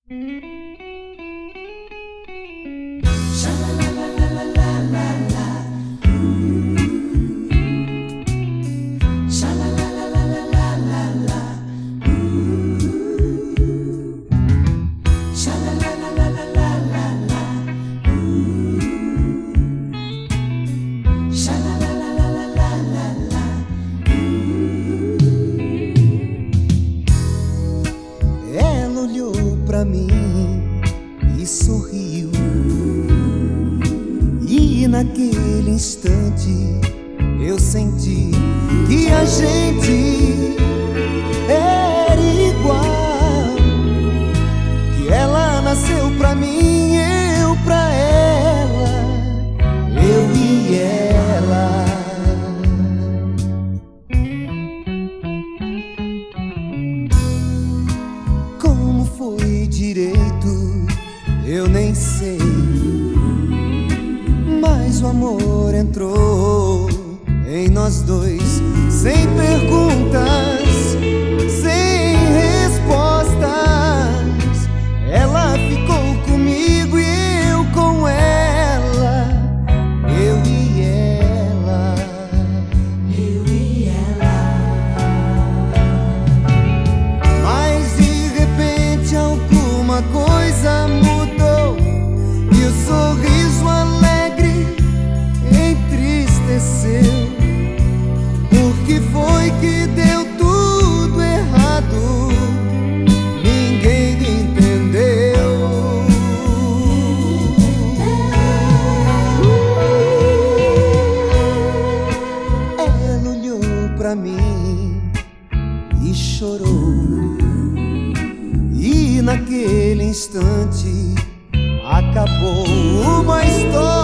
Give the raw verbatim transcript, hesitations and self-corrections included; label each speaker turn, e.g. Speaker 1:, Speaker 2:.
Speaker 1: Ela olhou pra mim e sorriu, e naquele instante eu senti que a gente era igual, que ela nasceu pra mim, eu pra ela, eu e ela. Como foi direito, eu nem sei, mas o amor entrou em nós dois, sem perguntas, sem respostas. Ela ficou comigo e eu com ela, eu e ela, eu e ela. Mas de repente alguma coisa mudou e o sorriso alegre entristeceu. O que foi que deu tudo errado? Ninguém entendeu. Ela olhou pra mim e chorou, e naquele instante acabou uma história